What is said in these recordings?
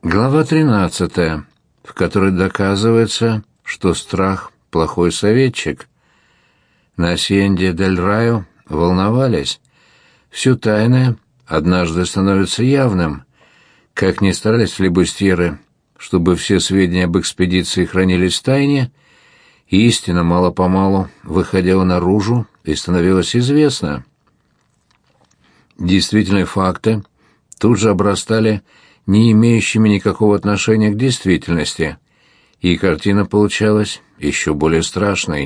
Глава 13, в которой доказывается, что страх – плохой советчик. На Асьенде-дель-Райо волновались. Все тайное однажды становится явным. Как ни старались флибустьеры, чтобы все сведения об экспедиции хранились в тайне, истина мало-помалу выходила наружу и становилась известна. Действительные факты тут же обрастали не имеющими никакого отношения к действительности, и картина получалась еще более страшной.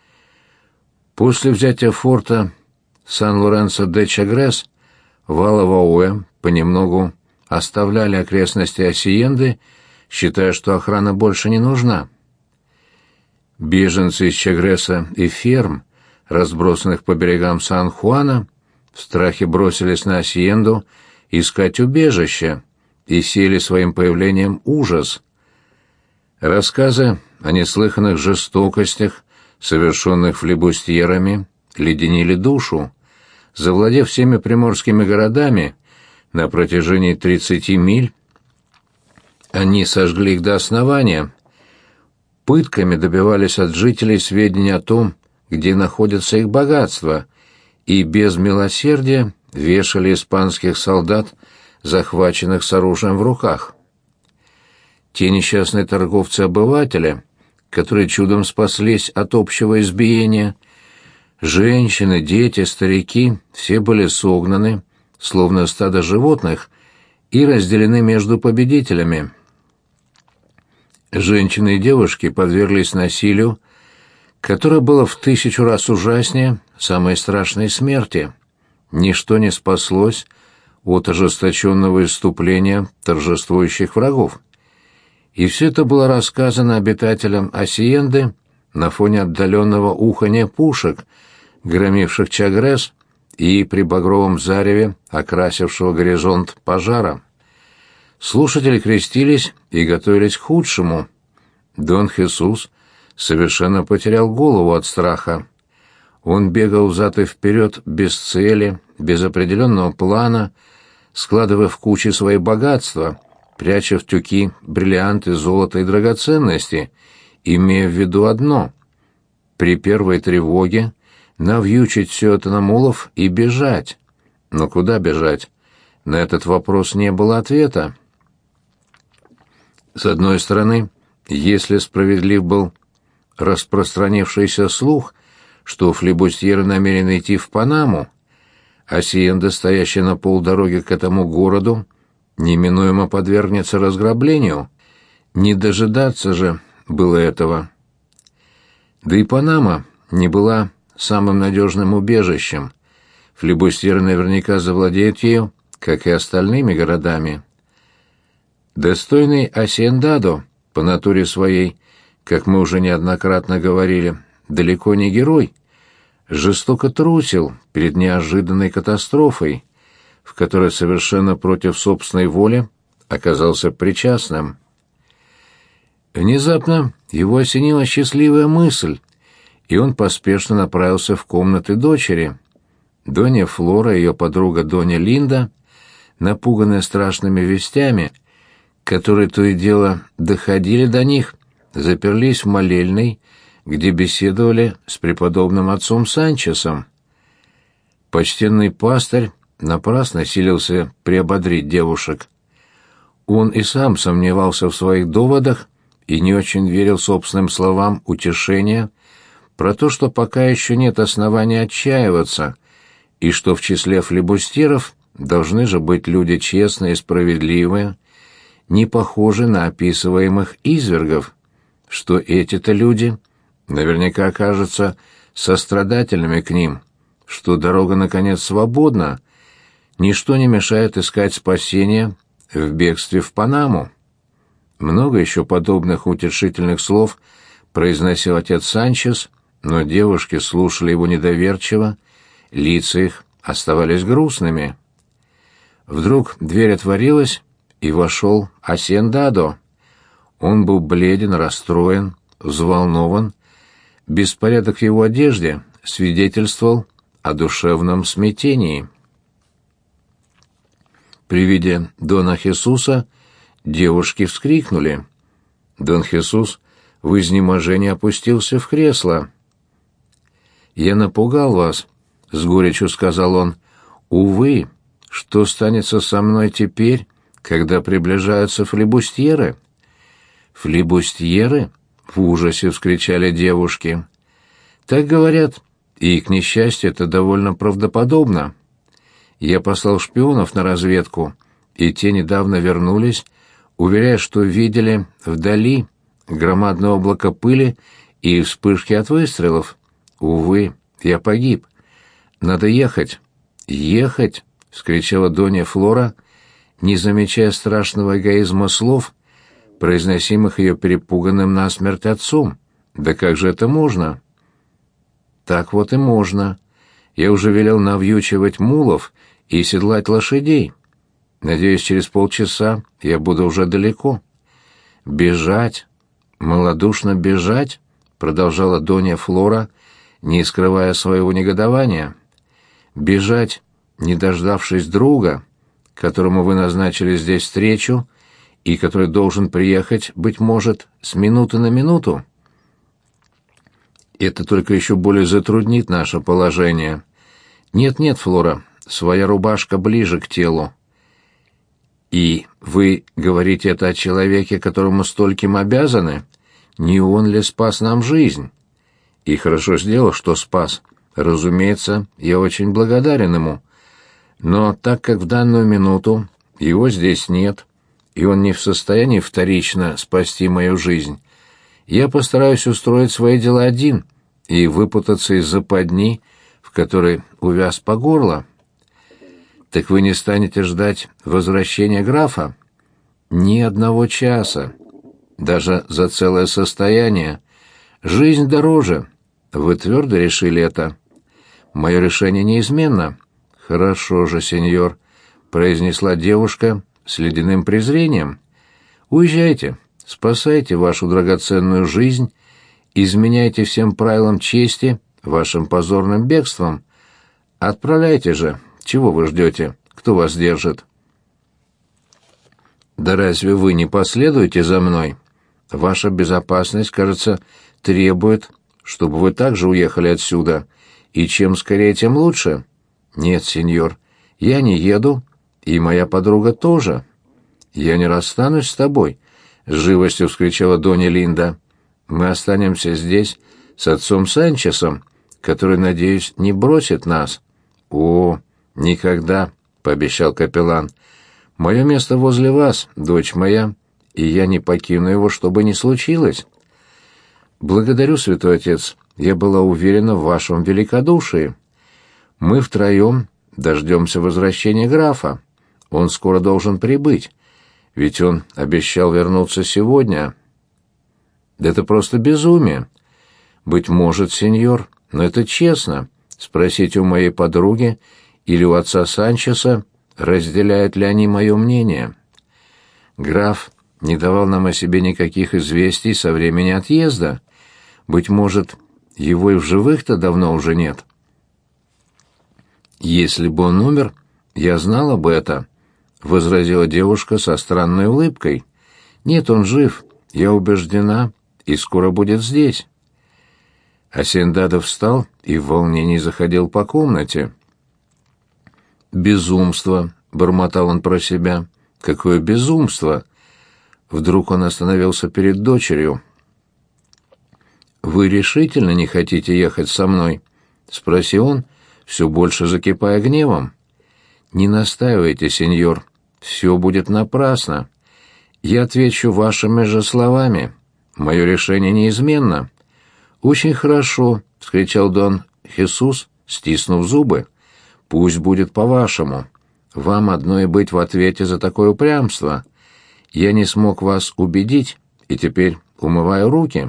После взятия форта Сан-Лоренсо-де-Чагрес Вала-Вауэ понемногу оставляли окрестности Асьенды, считая, что охрана больше не нужна. Беженцы из Чагреса и ферм, разбросанных по берегам Сан-Хуана, в страхе бросились на Асьенду искать убежище и сеяли своим появлением ужас. Рассказы о неслыханных жестокостях, совершенных флибустьерами, леденили душу. Завладев всеми приморскими городами на протяжении 30 миль, они сожгли их до основания. Пытками добивались от жителей сведений о том, где находятся их богатства, и без милосердия вешали испанских солдат, захваченных с оружием в руках. Те несчастные торговцы-обыватели, которые чудом спаслись от общего избиения, женщины, дети, старики, все были согнаны, словно стадо животных, и разделены между победителями. Женщины и девушки подверглись насилию, которое было в 1000 раз ужаснее самой страшной смерти. Ничто не спаслось от ожесточенного исступления торжествующих врагов. И все это было рассказано обитателям Асьенды на фоне отдаленного уханья пушек, громивших Чагрес, и при багровом зареве, окрасившего горизонт пожара. Слушатели крестились и готовились к худшему. Дон Хесус совершенно потерял голову от страха. Он бегал взад и вперед без цели, без определенного плана, складывая в кучи свои богатства, пряча в тюки бриллианты, золото и драгоценности, имея в виду одно — при первой тревоге навьючить все это на мулов и бежать. Но куда бежать? На этот вопрос не было ответа. С одной стороны, если справедлив был распространившийся слух, что флибустьеры намерены идти в Панаму, Асьенда, стоящая на полдороги к этому городу, неминуемо подвергнется разграблению. Не дожидаться же было этого. Да и Панама не была самым надежным убежищем. Флибустьеры наверняка завладеют ею, как и остальными городами. Достойный Асьендадо по натуре своей, как мы уже неоднократно говорили, далеко не герой, жестоко трусил перед неожиданной катастрофой, в которой совершенно против собственной воли оказался причастным. Внезапно его осенила счастливая мысль, и он поспешно направился в комнаты дочери. Донья Флора и ее подруга Донья Линда, напуганные страшными вестями, которые то и дело доходили до них, заперлись в молельной, где беседовали с преподобным отцом Санчесом. Почтенный пастырь напрасно силился приободрить девушек. Он и сам сомневался в своих доводах и не очень верил собственным словам утешения про то, что пока еще нет основания отчаиваться, и что в числе флибустьеров должны же быть люди честные и справедливые, не похожи на описываемых извергов, что эти-то люди наверняка окажутся сострадательными к ним, что дорога, наконец, свободна, ничто не мешает искать спасения в бегстве в Панаму. Много еще подобных утешительных слов произносил отец Санчес, но девушки слушали его недоверчиво, лица их оставались грустными. Вдруг дверь отворилась, и вошел Асьендадо. Он был бледен, расстроен, взволнован. Беспорядок в его одежде свидетельствовал о душевном смятении. При виде Дона Хесуса Девушки вскрикнули. Дон Хесус в изнеможении опустился в кресло. «Я напугал вас», — с горечью сказал он. «Увы, что станется со мной теперь, когда приближаются флибустьеры?» «Флибустьеры?» — в ужасе вскричали девушки. «Так говорят, и, к несчастью, это довольно правдоподобно. Я послал шпионов на разведку, и те недавно вернулись, уверяя, что видели вдали громадное облако пыли и вспышки от выстрелов. Увы, я погиб. Надо ехать». «Ехать!» — вскричала Донья Флора, не замечая страшного эгоизма слов, произносимых ее перепуганным насмерть отцом. «Да как же это можно?» «Так вот и можно. Я уже велел навьючивать мулов и седлать лошадей. Надеюсь, через полчаса я буду уже далеко». «Бежать? Малодушно бежать?» — продолжала Донья Флора, не скрывая своего негодования. «Бежать, не дождавшись друга, которому вы назначили здесь встречу, и который должен приехать, быть может, с минуты на минуту? Это только еще более затруднит наше положение. Нет-нет, Флора, своя рубашка ближе к телу. И вы говорите это о человеке, которому стольким обязаны? Не он ли спас нам жизнь? И хорошо сделал, что спас. Разумеется, я очень благодарен ему. Но так как в данную минуту его здесь нет, и он не в состоянии вторично спасти мою жизнь, я постараюсь устроить свои дела один и выпутаться из западни, в которой увяз по горло. Так вы не станете ждать возвращения графа? Ни одного часа, даже за целое состояние. Жизнь дороже. Вы твердо решили это? Мое решение неизменно. Хорошо же, сеньор, произнесла девушка с ледяным презрением. Уезжайте, спасайте вашу драгоценную жизнь, изменяйте всем правилам чести вашим позорным бегством. Отправляйте же. Чего вы ждете? Кто вас держит? Да разве вы не последуете за мной? Ваша безопасность, кажется, требует, чтобы вы также уехали отсюда, и чем скорее, тем лучше. Нет, сеньор, я не еду, и моя подруга тоже. Я не расстанусь с тобой, — с живостью вскричала Донья Линда. Мы останемся здесь с отцом Санчесом, который, надеюсь, не бросит нас. О, никогда, — пообещал капеллан. Мое место возле вас, дочь моя, и я не покину его, что бы ни случилось. Благодарю, святой отец, я была уверена в вашем великодушии. Мы втроем дождемся возвращения графа. Он скоро должен прибыть, ведь он обещал вернуться сегодня. Да это просто безумие. Быть может, сеньор, но это честно. Спросите у моей подруги или у отца Санчеса, разделяют ли они мое мнение. Граф не давал нам о себе никаких известий со времени отъезда. Быть может, его и в живых-то давно уже нет. Если бы он умер, я знала бы это, — возразила девушка со странной улыбкой. Нет, он жив, я убеждена, и скоро будет здесь. Асендадо встал и в волнении заходил по комнате. «Безумство!» — бормотал он про себя. «Какое безумство!» Вдруг он остановился перед дочерью. «Вы решительно не хотите ехать со мной?» — спросил он, все больше закипая гневом. «Не настаивайте, сеньор, все будет напрасно. Я отвечу вашими же словами. Мое решение неизменно». «Очень хорошо», — вскричал Дон Хесус, стиснув зубы. «Пусть будет по-вашему. Вам одно и быть в ответе за такое упрямство. Я не смог вас убедить, и теперь умываю руки».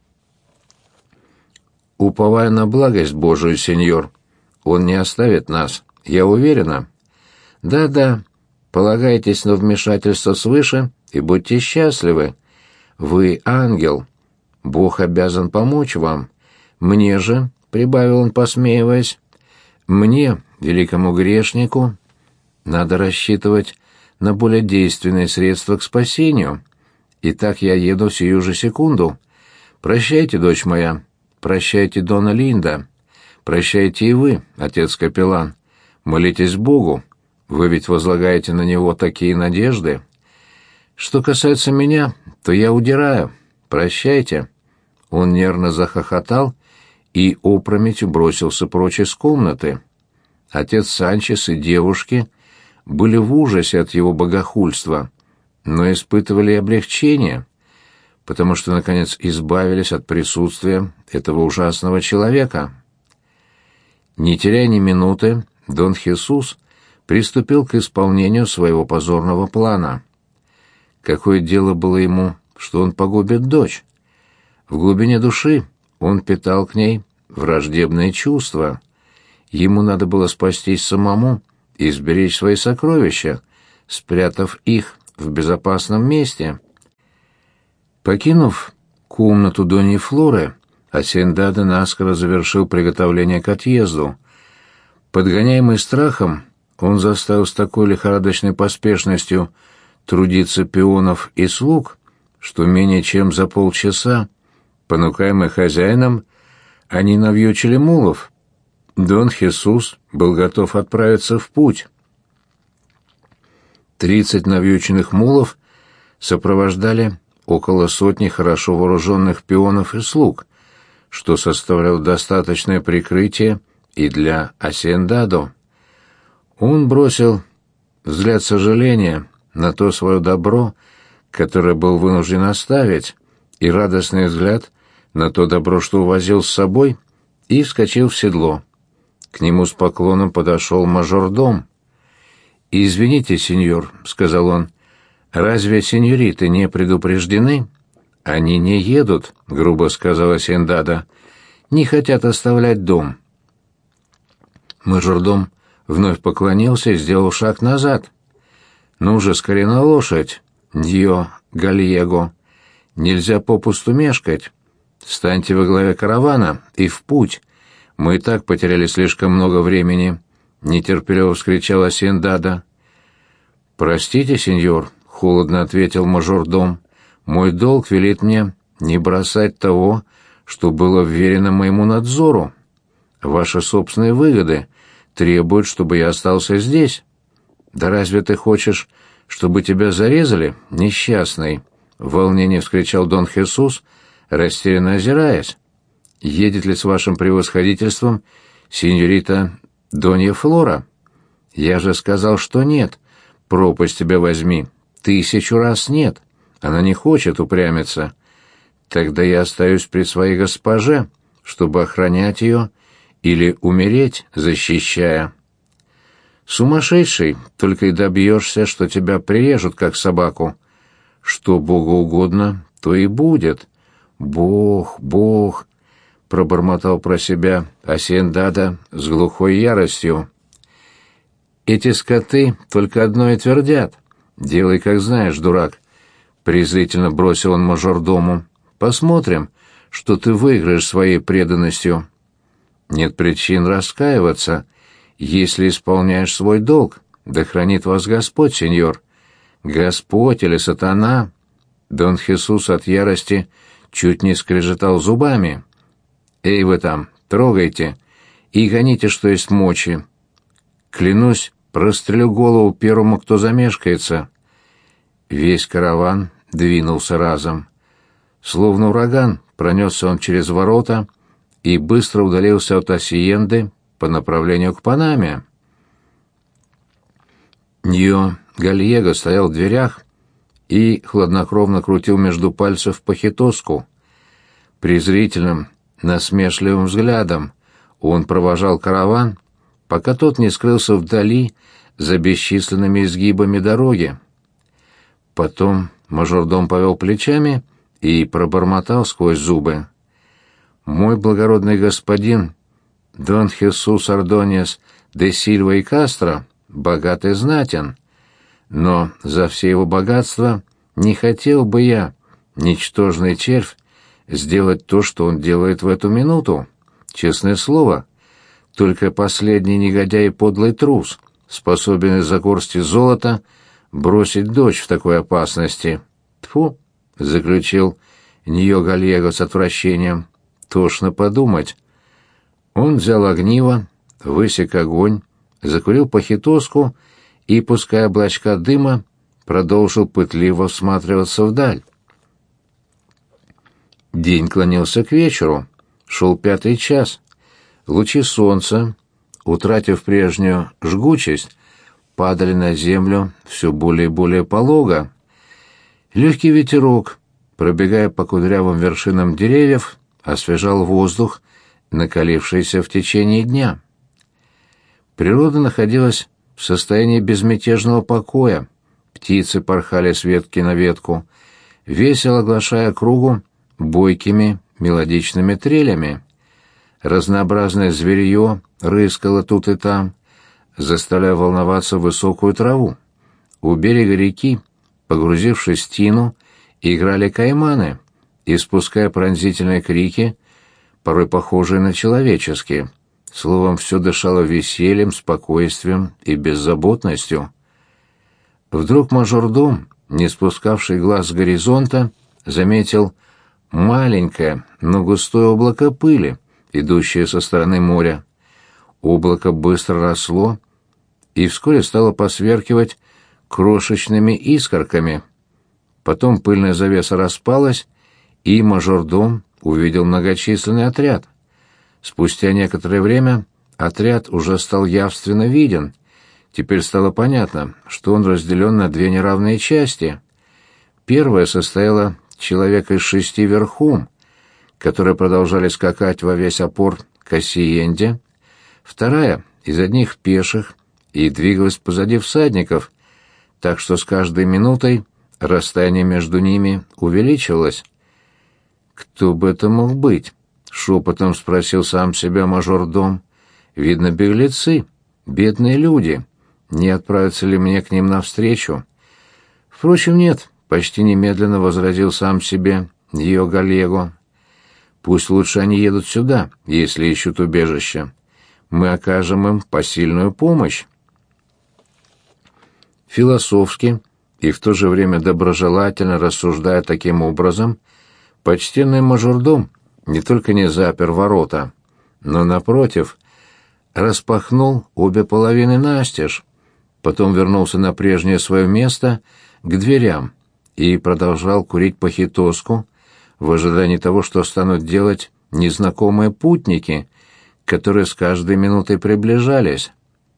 «Уповая на благость Божию, сеньор, он не оставит нас, я уверена». «Да-да, полагайтесь на вмешательство свыше и будьте счастливы. Вы ангел. Бог обязан помочь вам. Мне же, — прибавил он, посмеиваясь, — мне, великому грешнику, надо рассчитывать на более действенные средства к спасению. Итак, я еду сию же секунду. Прощайте, дочь моя, прощайте, Дона Линда, прощайте и вы, отец Капеллан. Молитесь Богу, вы ведь возлагаете на него такие надежды. Что касается меня, то я удираю. Прощайте». Он нервно захохотал и опрометью бросился прочь из комнаты. Отец Санчес и девушки были в ужасе от его богохульства, но испытывали облегчение, потому что, наконец, избавились от присутствия этого ужасного человека. Не теряя ни минуты, Дон Хесус приступил к исполнению своего позорного плана. Какое дело было ему, что он погубит дочь? В глубине души он питал к ней враждебные чувства. Ему надо было спастись самому и сберечь свои сокровища, спрятав их в безопасном месте. Покинув комнату Доньи Флоры, Асендадо наскоро завершил приготовление к отъезду. Подгоняемый страхом, он заставил с такой лихорадочной поспешностью трудиться пионов и слуг, что менее чем за полчаса, понукаемый хозяином, они навьючили мулов. Дон Хесус был готов отправиться в путь. 30 навьюченных мулов сопровождали около сотни хорошо вооруженных пионов и слуг, что составляло достаточное прикрытие и для Асендадо. Он бросил взгляд сожаления на то свое добро, которое был вынужден оставить, и радостный взгляд на то добро, что увозил с собой, и вскочил в седло. К нему с поклоном подошел мажордом. «Извините, сеньор», — сказал он, — «разве сеньориты не предупреждены?» «Они не едут», — грубо сказала Синдада, — «не хотят оставлять дом». Мажордом вновь поклонился и сделал шаг назад. «Ну же, скорее на лошадь, Дьо Гальего. Нельзя попусту мешкать. Встаньте во главе каравана и в путь. Мы и так потеряли слишком много времени», — нетерпеливо вскричала Асендадо. «Простите, сеньор», — холодно ответил мажордом, — «мой долг велит мне не бросать того, что было вверено моему надзору. Ваши собственные выгоды требуют, чтобы я остался здесь. Да разве ты хочешь, чтобы тебя зарезали, несчастный?» — в волнении вскричал Дон Хесус, растерянно озираясь. «Едет ли с вашим превосходительством сеньорита Донья Флора?» «Я же сказал, что нет. Пропасть тебя возьми. 1000 раз нет. Она не хочет упрямиться. Тогда я остаюсь при своей госпоже, чтобы охранять ее или умереть, защищая». «Сумасшедший, только и добьешься, что тебя прирежут, как собаку. Что Богу угодно, то и будет. Бог, Бог», — пробормотал про себя Асендадо с глухой яростью. «Эти скоты только одно и твердят. Делай, как знаешь, дурак», — презрительно бросил он мажордому. «Посмотрим, что ты выиграешь своей преданностью. Нет причин раскаиваться, если исполняешь свой долг. Да хранит вас Господь, сеньор. Господь или сатана?» Дон Хесус от ярости чуть не скрежетал зубами. «Эй вы там, трогайте и гоните, что есть мочи. Клянусь, прострелю голову первому, кто замешкается». Весь караван двинулся разом. Словно ураган пронесся он через ворота и быстро удалился от Асиенды по направлению к Панаме. Дьо Гальего стоял в дверях и хладнокровно крутил между пальцев похитоску. Презрительным, насмешливым взглядом он провожал караван, пока тот не скрылся вдали за бесчисленными изгибами дороги. Потом мажордом повел плечами и пробормотал сквозь зубы: «Мой благородный господин Дон Хесус Ордоньес де Сильва и Кастро богат и знатен, но за все его богатство не хотел бы я, ничтожный червь, сделать то, что он делает в эту минуту. Честное слово, только последний негодяй и подлый трус способен из-за горсти золота бросить дочь в такой опасности. Тьфу, заключил Ньо-Гальего с отвращением. Тошно подумать. Он взял огниво, высек огонь, закурил похитоску и, пуская облачка дыма, продолжил пытливо всматриваться вдаль. День клонился к вечеру, шел 5-й час. Лучи солнца, утратив прежнюю жгучесть, падали на землю все более и более полого. Легкий ветерок, пробегая по кудрявым вершинам деревьев, освежал воздух, накалившийся в течение дня. Природа находилась в состоянии безмятежного покоя. Птицы порхали с ветки на ветку, весело оглашая округу бойкими мелодичными трелями. Разнообразное зверье рыскало тут и там, заставляя волноваться высокую траву. У берега реки, погрузившись в тину, играли кайманы, испуская пронзительные крики, порой похожие на человеческие. Словом, все дышало весельем, спокойствием и беззаботностью. Вдруг мажордом, не спускавший глаз с горизонта, заметил маленькое, но густое облако пыли, идущее со стороны моря. Облако быстро росло и вскоре стало посверкивать крошечными искорками. Потом пыльная завеса распалась, и мажордом увидел многочисленный отряд. Спустя некоторое время отряд уже стал явственно виден. Теперь стало понятно, что он разделен на 2 неравные части. Первая состояла человека из 6 верхом, которые продолжали скакать во весь опор к Осиенде. Вторая — из одних пеших и двигалась позади всадников, так что с каждой минутой расстояние между ними увеличивалось. «Кто бы это мог быть?» — шепотом спросил сам себя мажордом. «Видно, беглецы, бедные люди. Не отправиться ли мне к ним навстречу?» Впрочем, нет, почти немедленно возразил сам себе Ньо-Гальего. «Пусть лучше они едут сюда, если ищут убежище. Мы окажем им посильную помощь». Философски и в то же время доброжелательно рассуждая таким образом, почтенный мажордом не только не запер ворота, но, напротив, распахнул обе половины настежь, потом вернулся на прежнее свое место к дверям и продолжал курить похитоску в ожидании того, что станут делать незнакомые путники, которые с каждой минутой приближались.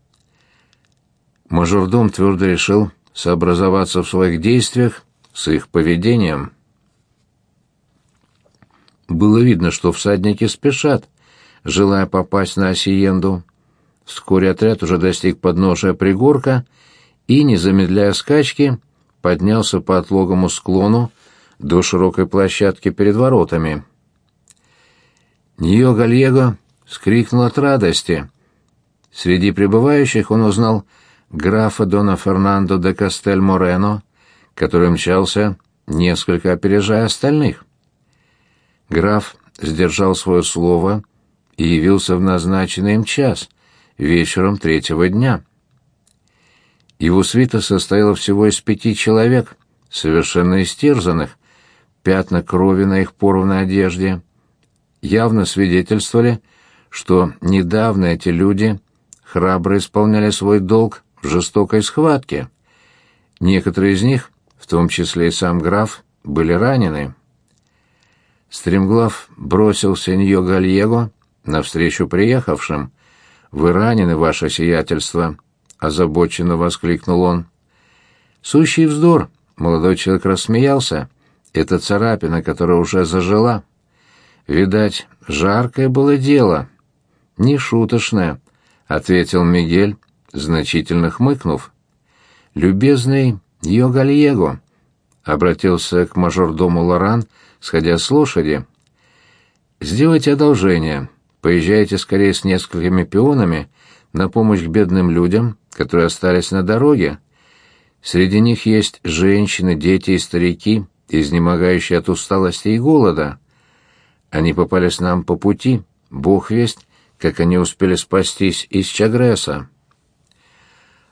Мажордом твердо решил сообразоваться в своих действиях с их поведением. Было видно, что всадники спешат, желая попасть на Осиенду. Вскоре отряд уже достиг подножия пригорка и, не замедляя скачки, поднялся по отлогому склону до широкой площадки перед воротами. Ньо-Гальего вскрикнул от радости. Среди прибывающих он узнал графа Дона Фернандо де Кастель-Морено, который мчался, несколько опережая остальных. Граф сдержал свое слово и явился в назначенный им час, вечером 3-го дня. Его свита состояла всего из 5 человек, совершенно истерзанных. Пятна крови на их порванной одежде явно свидетельствовали, что недавно эти люди храбро исполняли свой долг в жестокой схватке. Некоторые из них, в том числе и сам граф, были ранены. Стремглав бросился Ньо-Гальего навстречу приехавшим. «Вы ранены, ваше сиятельство», — озабоченно воскликнул он. «Сущий вздор», — молодой человек рассмеялся. «Это царапина, которая уже зажила. Видать, жаркое было дело». «Нешуточное», — ответил Мигель, значительно хмыкнув. «Любезный Ньо-Гальего», — обратился к мажордому Лоран, сходя с лошади, — «сделайте одолжение, поезжайте скорее с несколькими пионами на помощь к бедным людям, которые остались на дороге. Среди них есть женщины, дети и старики, изнемогающие от усталости и голода. Они попались нам по пути, Бог весть, как они успели спастись из Чагреса».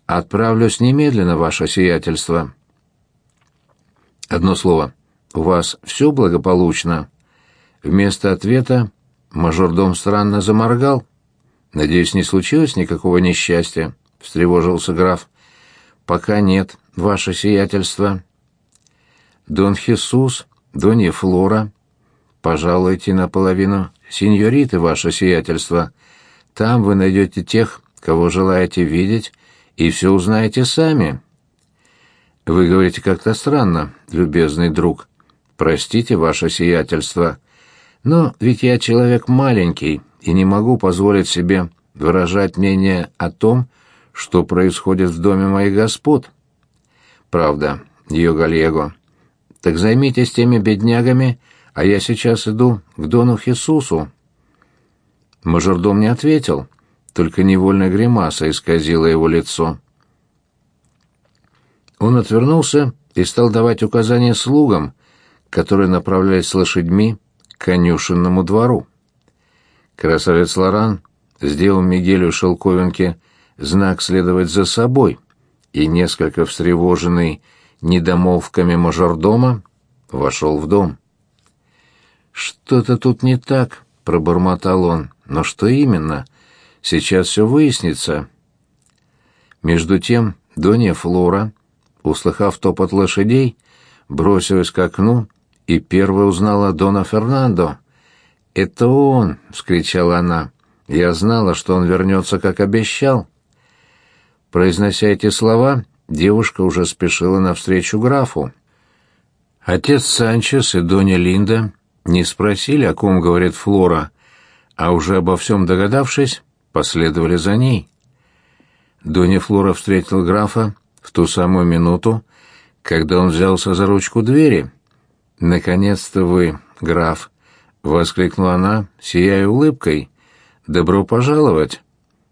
«Отправлюсь немедленно, ваше сиятельство». «Одно слово. У вас все благополучно?» Вместо ответа мажордом странно заморгал. «Надеюсь, не случилось никакого несчастья?» — встревожился граф. «Пока нет, ваше сиятельство». «Дон Хесус, донья Флора, пожалуйте наполовину сеньориты, ваше сиятельство. Там вы найдете тех, кого желаете видеть, и все узнаете сами». «Вы говорите как-то странно, любезный друг. Простите, ваше сиятельство. Но ведь я человек маленький и не могу позволить себе выражать мнение о том, что происходит в доме моих господ». «Правда, Дио Галлего. Так займитесь теми беднягами, а я сейчас иду к дону Хесусу». Мажордом не ответил, только невольная гримаса исказила его лицо. Он отвернулся и стал давать указания слугам, которые направлялись с лошадьми к конюшенному двору. Красавец Лоран сделал Мигелю Шелковинке знак следовать за собой, и, несколько встревоженный недомолвками мажордома, вошел в дом. «Что-то тут не так», — пробормотал он. «Но что именно? Сейчас все выяснится». Между тем донья Флора, услыхав топот лошадей, бросилась к окну и первой узнала дона Фернандо. «Это он!» — вскричала она. «Я знала, что он вернется, как обещал». Произнося эти слова, девушка уже спешила навстречу графу. Отец Санчес и донья Линда не спросили, о ком говорит Флора, а уже обо всем догадавшись, последовали за ней. Донья Флора встретила графа в ту самую минуту, когда он взялся за ручку двери. «Наконец-то вы, граф!» — воскликнула она, сияя улыбкой. «Добро пожаловать!»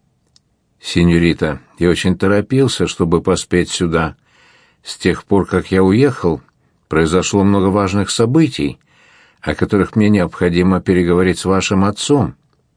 «Сеньорита, я очень торопился, чтобы поспеть сюда. С тех пор, как я уехал, произошло много важных событий, о которых мне необходимо переговорить с вашим отцом».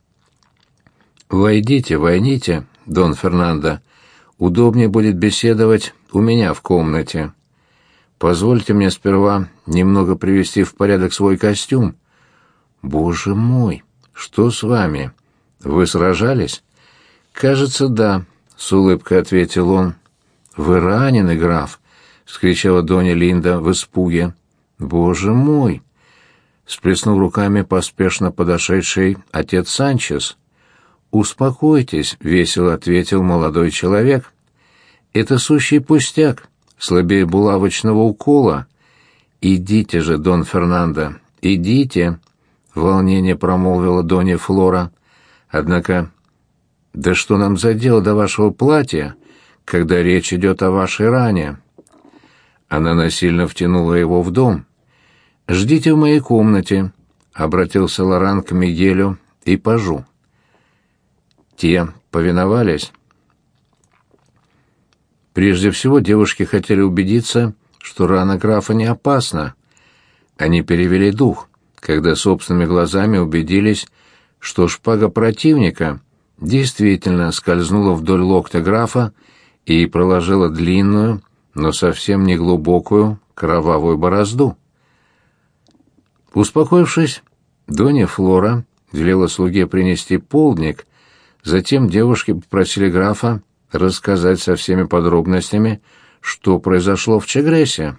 «Войдите, войдите, дон Фернандо. Удобнее будет беседовать у меня в комнате. Позвольте мне сперва немного привести в порядок свой костюм». «Боже мой, что с вами? Вы сражались?» «Кажется, да», — с улыбкой ответил он. «Вы ранены, граф», — вскричала донья Линда в испуге. «Боже мой!» — сплеснул руками поспешно подошедший отец Санчес. «Успокойтесь», — весело ответил молодой человек. «Это сущий пустяк, слабее булавочного укола. Идите же, дон Фернандо, идите», — в волнении промолвила донья Флора. «Однако, да что нам за дело до вашего платья, когда речь идет о вашей ране?» Она насильно втянула его в дом. «Ждите в моей комнате», — обратился Лоран к Мигелю и пажу. Те повиновались. Прежде всего девушки хотели убедиться, что рана графа не опасна. Они перевели дух, когда собственными глазами убедились, что шпага противника действительно скользнула вдоль локтя графа и проложила длинную, но совсем не глубокую кровавую борозду. Успокоившись, донья Флора велела слуге принести полдник. Затем девушки попросили графа рассказать со всеми подробностями, что произошло в Чагресе.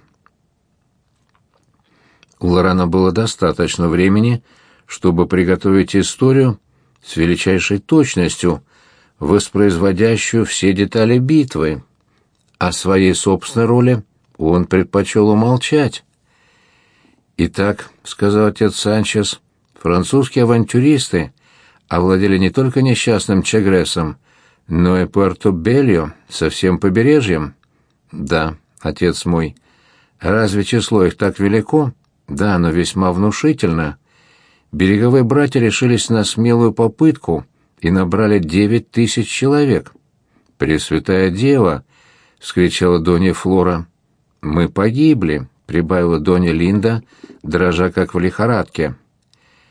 У Лорана было достаточно времени, чтобы приготовить историю с величайшей точностью, воспроизводящую все детали битвы. О своей собственной роли он предпочел умолчать. «Итак», — сказал отец Санчес, — «французские авантюристы овладели не только несчастным Чагресом, но и Пуэрто-Бельо со всем побережьем». «Да, отец мой. Разве число их так велико?» «Да, но весьма внушительно. Береговые братья решились на смелую попытку и набрали 9000 человек». «Пресвятая Дева!» — вскричала донья Флора. «Мы погибли», — прибавила донья Линда, дрожа как в лихорадке.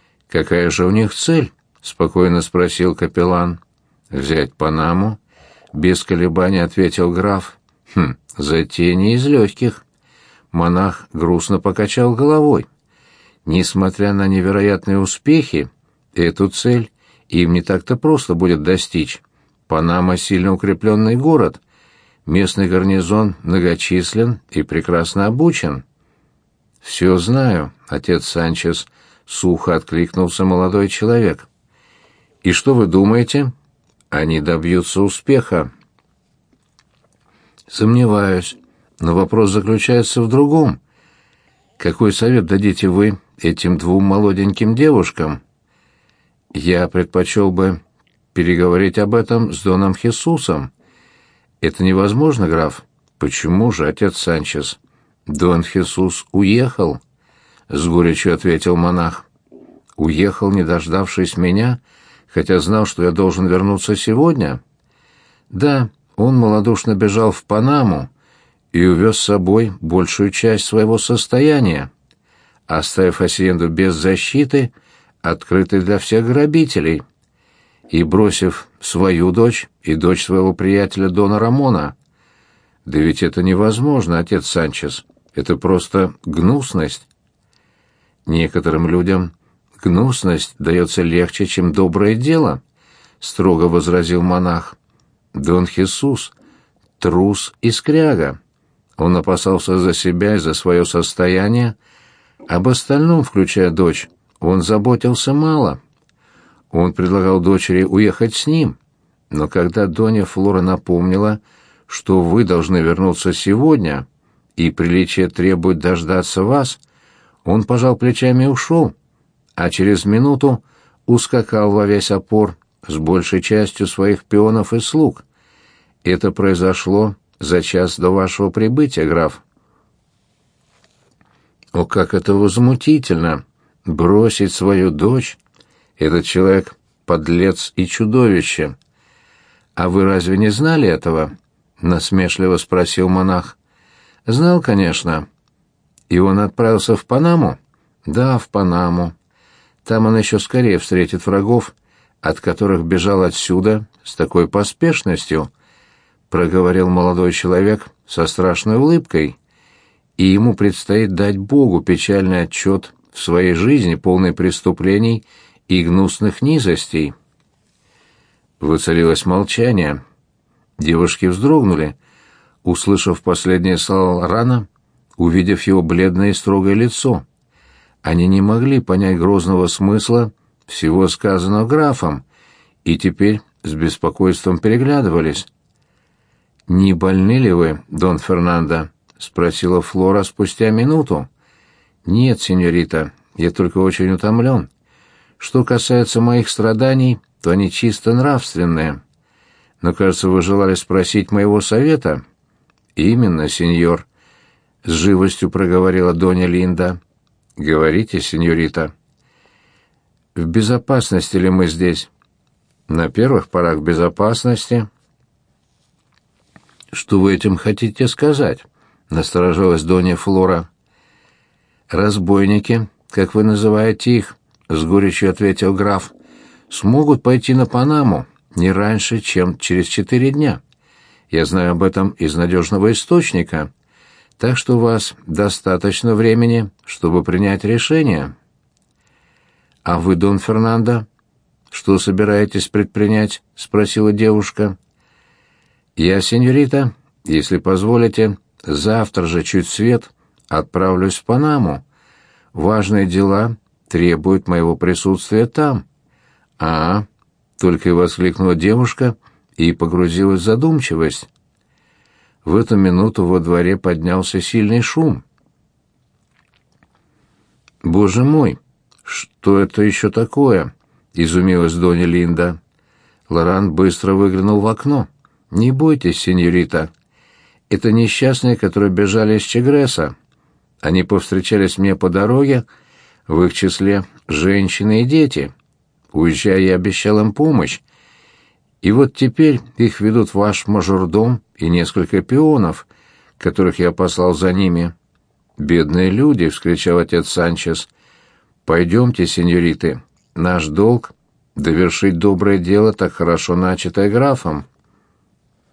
«Какая же у них цель?» — спокойно спросил капеллан. «Взять Панаму. без колебаний ответил граф. Затея не из легких. Монах грустно покачал головой. Несмотря на невероятные успехи, эту цель им не так-то просто будет достичь. Панама — сильно укрепленный город. Местный гарнизон многочислен и прекрасно обучен. «Все знаю, отец Санчес», — сухо откликнулся молодой человек. «И что вы думаете?» «Они добьются успеха». «Сомневаюсь, но вопрос заключается в другом. Какой совет дадите вы этим двум молоденьким девушкам?» «Я предпочел бы переговорить об этом с Доном Хесусом». «Это невозможно, граф». «Почему же, отец Санчес?» «Дон Хесус уехал», — с горечью ответил монах. «Уехал, не дождавшись меня, хотя знал, что я должен вернуться сегодня?» «Да, он малодушно бежал в Панаму и увез с собой большую часть своего состояния, оставив Асьенду без защиты, открытой для всех грабителей, и бросив свою дочь и дочь своего приятеля Дона Рамона. Да ведь это невозможно, отец Санчес, это просто гнусность». «Некоторым людям гнусность дается легче, чем доброе дело», — строго возразил монах. «Дон Хесус — трус и скряга. Он опасался за себя и за свое состояние, об остальном, включая дочь, он заботился мало. Он предлагал дочери уехать с ним, но когда Донья Флора напомнила, что вы должны вернуться сегодня, и приличие требует дождаться вас, он пожал плечами и ушел, а через минуту ускакал во весь опор с большей частью своих пионов и слуг. Это произошло за час до вашего прибытия, граф». «О, как это возмутительно! Бросить свою дочь! Этот человек — подлец и чудовище!» «А вы разве не знали этого?» — насмешливо спросил монах. «Знал, конечно. И он отправился в Панаму?» «Да, в Панаму. Там он еще скорее встретит врагов, от которых бежал отсюда с такой поспешностью», — проговорил молодой человек со страшной улыбкой. «И ему предстоит дать Богу печальный отчет в своей жизни, полной преступлений и гнусных низостей». Воцарилось молчание. Девушки вздрогнули, услышав последние слова Лорана, увидев его бледное и строгое лицо. Они не могли понять грозного смысла всего сказанного графом, и теперь с беспокойством переглядывались. «Не больны ли вы, Дон Фернандо?» — спросила Флора спустя минуту. «Нет, сеньорита, я только очень утомлен. Что касается моих страданий, то они чисто нравственные. Но, кажется, вы желали спросить моего совета?» «Именно, сеньор», — с живостью проговорила Донья Линда. «Говорите, сеньорита». «В безопасности ли мы здесь?» «На первых порах в безопасности». «Что вы этим хотите сказать?» — насторожилась Донья Флора. «Разбойники, как вы называете их, — с горечью ответил граф, — смогут пойти на Панаму не раньше, чем через 4 дня. Я знаю об этом из надежного источника, так что у вас достаточно времени, чтобы принять решение». «А вы, Дон Фернандо, что собираетесь предпринять?» — спросила девушка. «Я, сеньорита, если позволите, завтра же чуть свет отправлюсь в Панаму. Важные дела требуют моего присутствия там». «А-а», — только и воскликнула девушка и погрузилась в задумчивость. В эту минуту во дворе поднялся сильный шум. «Боже мой, что это еще такое?» — изумилась Донья Линда. Лоран быстро выглянул в окно. «Не бойтесь, сеньорита. Это несчастные, которые бежали из Чегреса. Они повстречались мне по дороге, в их числе женщины и дети. Уезжая, я обещал им помощь. И вот теперь их ведут ваш мажордом и несколько пионов, которых я послал за ними». «Бедные люди!» — вскричал отец Санчес. «Пойдемте, сеньориты. Наш долг — довершить доброе дело, так хорошо начатое графом».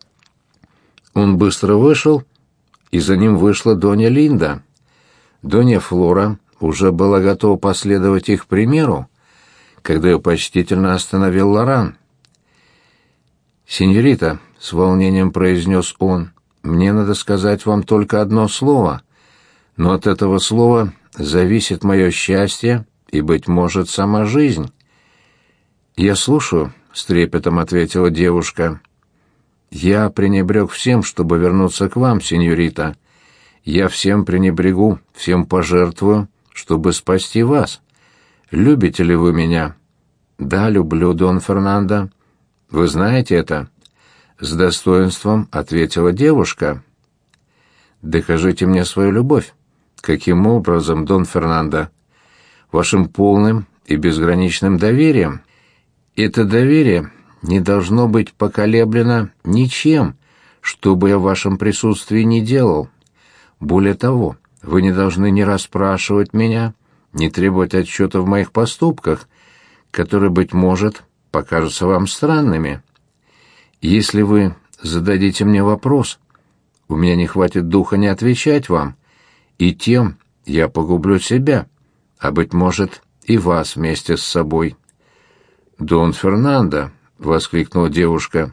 Он быстро вышел, и за ним вышла Донья Линда. Донья Флора уже была готова последовать их примеру, когда ее почтительно остановил Лоран. «Сеньорита», — с волнением произнес он, — «мне надо сказать вам только одно слово, но от этого слова зависит мое счастье и, быть может, сама жизнь». «Я слушаю», — с трепетом ответила девушка. «Я пренебрег всем, чтобы вернуться к вам, сеньорита. Я всем пренебрегу, всем пожертвую, чтобы спасти вас. Любите ли вы меня?» «Да, люблю, Дон Фернандо. Вы знаете это?» С достоинством ответила девушка. «Докажите мне свою любовь». «Каким образом, Дон Фернандо?» «Вашим полным и безграничным доверием. Это доверие не должно быть поколеблено ничем, что бы я в вашем присутствии не делал. Более того, вы не должны ни расспрашивать меня, ни требовать отчета в моих поступках, которые, быть может, покажутся вам странными. Если вы зададите мне вопрос, у меня не хватит духа не отвечать вам, и тем я погублю себя, а, быть может, и вас вместе с собой». «Дон Фернандо», — воскликнула девушка.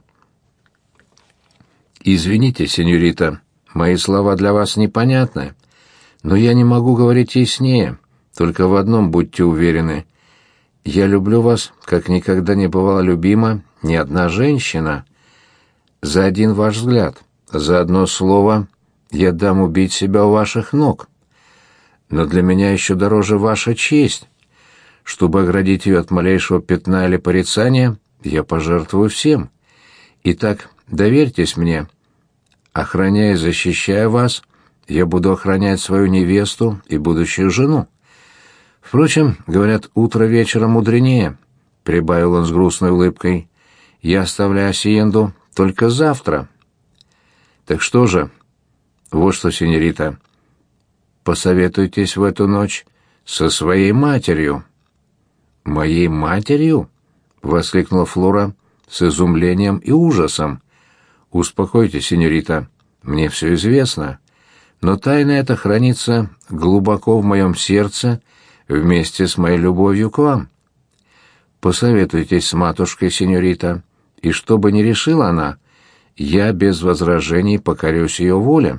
«Извините, сеньорита, мои слова для вас непонятны, но я не могу говорить яснее, только в одном будьте уверены. Я люблю вас, как никогда не бывала любима ни одна женщина. За один ваш взгляд, за одно слово я дам убить себя у ваших ног. Но для меня еще дороже ваша честь. Чтобы оградить ее от малейшего пятна или порицания, я пожертвую всем. Итак, доверьтесь мне. Охраняя и защищая вас, я буду охранять свою невесту и будущую жену. Впрочем, говорят, утро вечера мудренее», — прибавил он с грустной улыбкой. «Я оставляю Асиенду только завтра». «Так что же? Вот что, сеньорита, посоветуйтесь в эту ночь со своей матерью». «Моей матерью?» — воскликнула Флора с изумлением и ужасом. «Успокойтесь, сеньорита, мне все известно, но тайна эта хранится глубоко в моем сердце вместе с моей любовью к вам. Посоветуйтесь с матушкой, сеньорита, и что бы ни решила она, я без возражений покорюсь ее воле».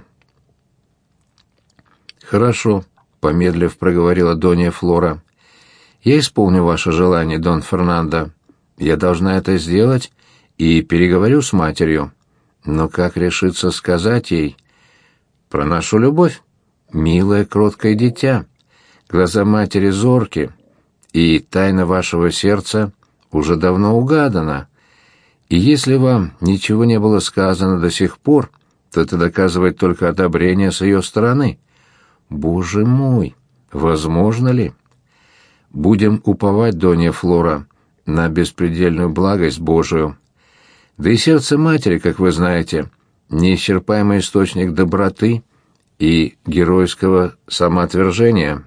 «Хорошо», — помедлив проговорила Донья Флора. «Я исполню ваше желание, Дон Фернандо. Я должна это сделать и переговорю с матерью. Но как решиться сказать ей про нашу любовь? Милое, кроткое дитя, глаза матери зорки, и тайна вашего сердца уже давно угадана. И если вам ничего не было сказано до сих пор, то это доказывает только одобрение с ее стороны. Боже мой, возможно ли? Будем уповать, Донья Флора, на беспредельную благость Божию. Да и сердце матери, как вы знаете, неисчерпаемый источник доброты и геройского самоотвержения».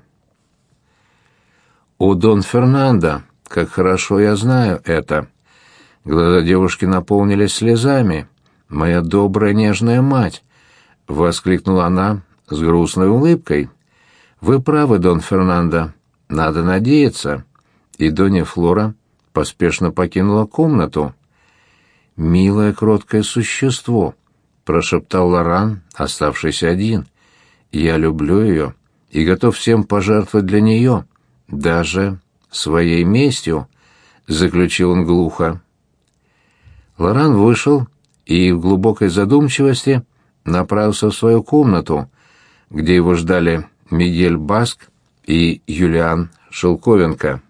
«О, Дон Фернандо, как хорошо я знаю это!» Глаза девушки наполнились слезами. «Моя добрая нежная мать!» — воскликнула она с грустной улыбкой. «Вы правы, Дон Фернандо. Надо надеяться». И Донья Флора поспешно покинула комнату. «Милое кроткое существо», — прошептал Лоран, оставшийся один. «Я люблю ее и готов всем пожертвовать для нее, даже своей местью», — заключил он глухо. Лоран вышел и в глубокой задумчивости направился в свою комнату, где его ждали Мигель Баск и Юлиан Шелковенко.